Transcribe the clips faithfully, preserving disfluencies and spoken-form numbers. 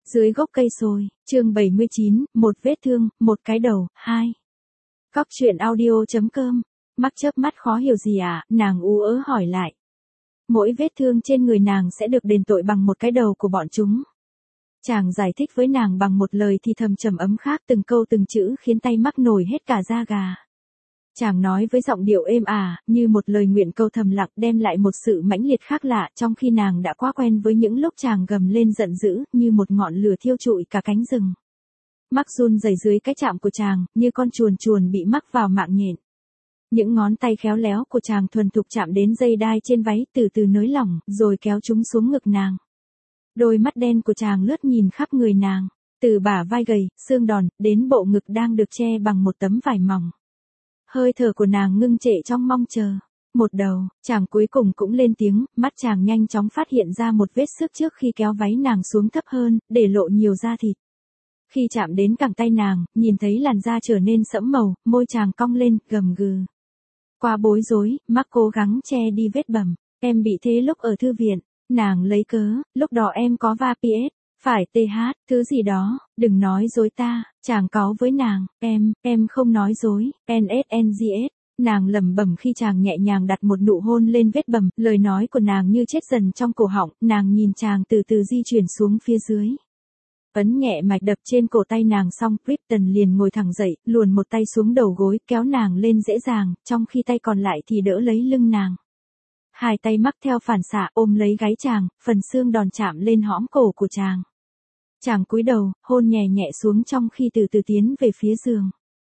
Dưới gốc cây sồi, chương bảy mươi chín, một vết thương, một cái đầu, hai. Góc truyện audio chấm com. Mắc chớp mắt khó hiểu gì à, nàng ú ớ hỏi lại. Mỗi vết thương trên người nàng sẽ được đền tội bằng một cái đầu của bọn chúng. Chàng giải thích với nàng bằng một lời thì thầm trầm ấm khác, từng câu từng chữ khiến tay Mắc nổi hết cả da gà. Chàng nói với giọng điệu êm ả, như một lời nguyện câu thầm lặng, đem lại một sự mãnh liệt khác lạ, trong khi nàng đã quá quen với những lúc chàng gầm lên giận dữ, như một ngọn lửa thiêu trụi cả cánh rừng. Mắc run rẩy dưới cái chạm của chàng, như con chuồn chuồn bị mắc vào mạng nhện. Những ngón tay khéo léo của chàng thuần thục chạm đến dây đai trên váy, từ từ nới lỏng, rồi kéo chúng xuống ngực nàng. Đôi mắt đen của chàng lướt nhìn khắp người nàng, từ bả vai gầy, xương đòn, đến bộ ngực đang được che bằng một tấm vải mỏng. Hơi thở của nàng ngưng trệ trong mong chờ. Một đầu, chàng cuối cùng cũng lên tiếng, mắt chàng nhanh chóng phát hiện ra một vết xước trước khi kéo váy nàng xuống thấp hơn, để lộ nhiều da thịt. Khi chạm đến cẳng tay nàng, nhìn thấy làn da trở nên sẫm màu, môi chàng cong lên, gầm gừ. Qua bối rối, Mắc cố gắng che đi vết bầm. Em bị thế lúc ở thư viện. Nàng lấy cớ, lúc đó em có va pê ét. Phải tê hát, thứ gì đó, đừng nói dối ta, chàng cáu với nàng, em, em không nói dối, en ét en giê ét, nàng lẩm bẩm khi chàng nhẹ nhàng đặt một nụ hôn lên vết bầm, lời nói của nàng như chết dần trong cổ họng, nàng nhìn chàng từ từ di chuyển xuống phía dưới. Ấn nhẹ mạch đập trên cổ tay nàng xong, Ripton liền ngồi thẳng dậy, luồn một tay xuống đầu gối, kéo nàng lên dễ dàng, trong khi tay còn lại thì đỡ lấy lưng nàng. Hai tay Mắc theo phản xạ ôm lấy gáy chàng, phần xương đòn chạm lên hõm cổ của chàng. Chàng cúi đầu, hôn nhẹ nhẹ xuống trong khi từ từ tiến về phía giường.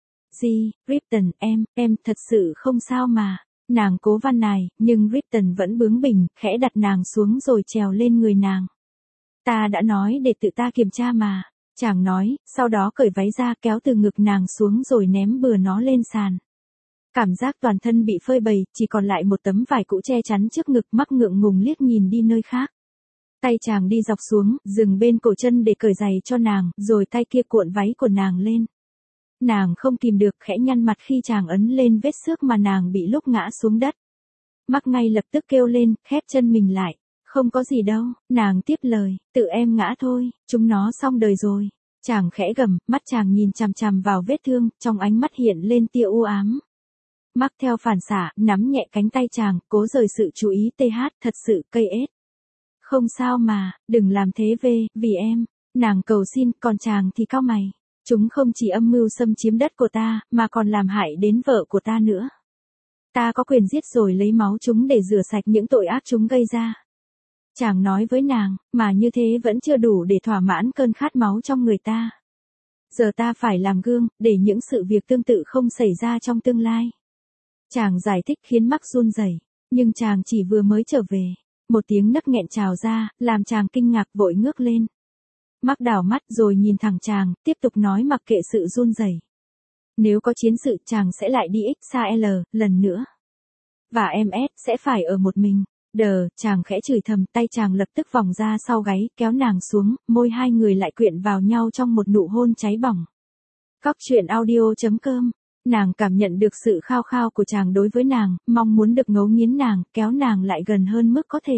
Di, Ripton, em, em thật sự không sao mà. Nàng cố van nài, nhưng Ripton vẫn bướng bỉnh, khẽ đặt nàng xuống rồi trèo lên người nàng. Ta đã nói để tự ta kiểm tra mà. Chàng nói, sau đó cởi váy ra kéo từ ngực nàng xuống rồi ném bừa nó lên sàn. Cảm giác toàn thân bị phơi bày, chỉ còn lại một tấm vải cũ che chắn trước ngực. Mắc ngượng ngùng liếc nhìn đi nơi khác. Tay chàng đi dọc xuống, dừng bên cổ chân để cởi giày cho nàng, rồi tay kia cuộn váy của nàng lên. Nàng không kìm được khẽ nhăn mặt khi chàng ấn lên vết xước mà nàng bị lúc ngã xuống đất. Mắc ngay lập tức kêu lên, khép chân mình lại. Không có gì đâu, nàng tiếp lời, tự em ngã thôi, chúng nó xong đời rồi. Chàng khẽ gầm, mắt chàng nhìn chằm chằm vào vết thương, trong ánh mắt hiện lên tia u ám. Mắc theo phản xạ, nắm nhẹ cánh tay chàng, cố rời sự chú ý th, thật sự cây ết. Không sao mà, đừng làm thế về, vì em. Nàng cầu xin, còn chàng thì cau mày. Chúng không chỉ âm mưu xâm chiếm đất của ta, mà còn làm hại đến vợ của ta nữa. Ta có quyền giết rồi lấy máu chúng để rửa sạch những tội ác chúng gây ra. Chàng nói với nàng, mà như thế vẫn chưa đủ để thỏa mãn cơn khát máu trong người ta. Giờ ta phải làm gương, để những sự việc tương tự không xảy ra trong tương lai. Chàng giải thích khiến Mắc run rẩy, nhưng chàng chỉ vừa mới trở về. Một tiếng nấc nghẹn trào ra, làm chàng kinh ngạc vội ngước lên. Mắc đảo mắt rồi nhìn thẳng chàng, tiếp tục nói mặc kệ sự run rẩy. Nếu có chiến sự, chàng sẽ lại đi ích L, lần nữa. Và em S sẽ phải ở một mình. Đờ, chàng khẽ chửi thầm, tay chàng lập tức vòng ra sau gáy, kéo nàng xuống, môi hai người lại quyện vào nhau trong một nụ hôn cháy bỏng. Góc truyện audio chấm com. Nàng cảm nhận được sự khao khao của chàng đối với nàng, mong muốn được ngấu nghiến nàng, kéo nàng lại gần hơn mức có thể.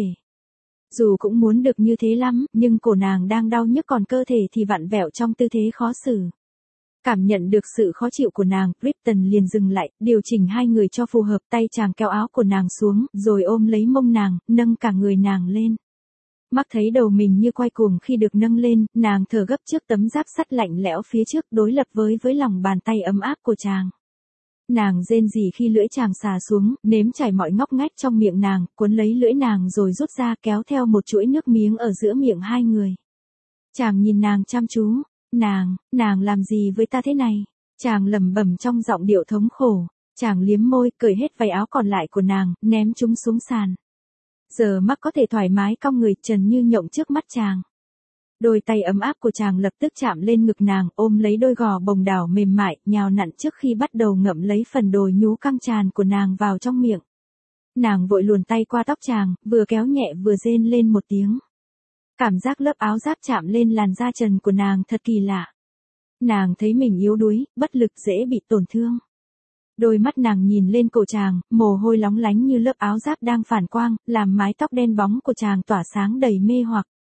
Dù cũng muốn được như thế lắm, nhưng cổ nàng đang đau nhức còn cơ thể thì vặn vẹo trong tư thế khó xử. Cảm nhận được sự khó chịu của nàng, Ripton liền dừng lại, điều chỉnh hai người cho phù hợp, tay chàng kéo áo của nàng xuống, rồi ôm lấy mông nàng, nâng cả người nàng lên. Mắc thấy đầu mình như quay cuồng khi được nâng lên, nàng thở gấp trước tấm giáp sắt lạnh lẽo phía trước đối lập với với lòng bàn tay ấm áp của chàng. Nàng rên rỉ khi lưỡi chàng xà xuống, nếm trải mọi ngóc ngách trong miệng nàng, cuốn lấy lưỡi nàng rồi rút ra kéo theo một chuỗi nước miếng ở giữa miệng hai người. Chàng nhìn nàng chăm chú, nàng, nàng làm gì với ta thế này? Chàng lẩm bẩm trong giọng điệu thống khổ, chàng liếm môi, cởi hết váy áo còn lại của nàng, ném chúng xuống sàn. Giờ Mắc có thể thoải mái cong người trần như nhộng trước mắt chàng. Đôi tay ấm áp của chàng lập tức chạm lên ngực nàng, ôm lấy đôi gò bồng đảo mềm mại, nhào nặn trước khi bắt đầu ngậm lấy phần đồi nhú căng tràn của nàng vào trong miệng. Nàng vội luồn tay qua tóc chàng, vừa kéo nhẹ vừa rên lên một tiếng. Cảm giác lớp áo giáp chạm lên làn da trần của nàng thật kỳ lạ. Nàng thấy mình yếu đuối, bất lực dễ bị tổn thương. Đôi mắt nàng nhìn lên cổ chàng, mồ hôi lóng lánh như lớp áo giáp đang phản quang, làm mái tóc đen bóng của chàng tỏa sáng đầy mê hoặc.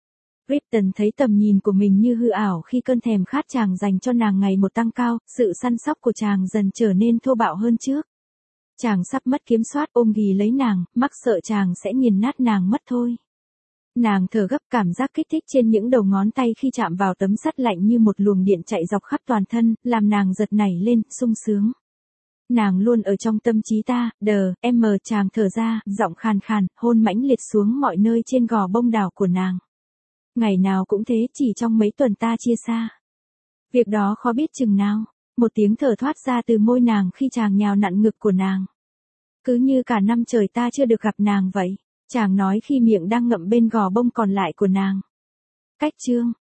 Ripton thấy tầm nhìn của mình như hư ảo khi cơn thèm khát chàng dành cho nàng ngày một tăng cao, sự săn sóc của chàng dần trở nên thô bạo hơn trước. Chàng sắp mất kiểm soát ôm ghì lấy nàng, mắc sợ chàng sẽ nghiền nát nàng mất thôi. Nàng thở gấp, cảm giác kích thích trên những đầu ngón tay khi chạm vào tấm sắt lạnh như một luồng điện chạy dọc khắp toàn thân, làm nàng giật nảy lên, sung sướng. Nàng luôn ở trong tâm trí ta, đờ, em mờ chàng thở ra, giọng khàn khàn, hôn mãnh liệt xuống mọi nơi trên gò bông đảo của nàng. Ngày nào cũng thế, chỉ trong mấy tuần ta chia xa. Việc đó khó biết chừng nào. Một tiếng thở thoát ra từ môi nàng khi chàng nhào nặn ngực của nàng. Cứ như cả năm trời ta chưa được gặp nàng vậy. Chàng nói khi miệng đang ngậm bên gò bông còn lại của nàng. Cách chương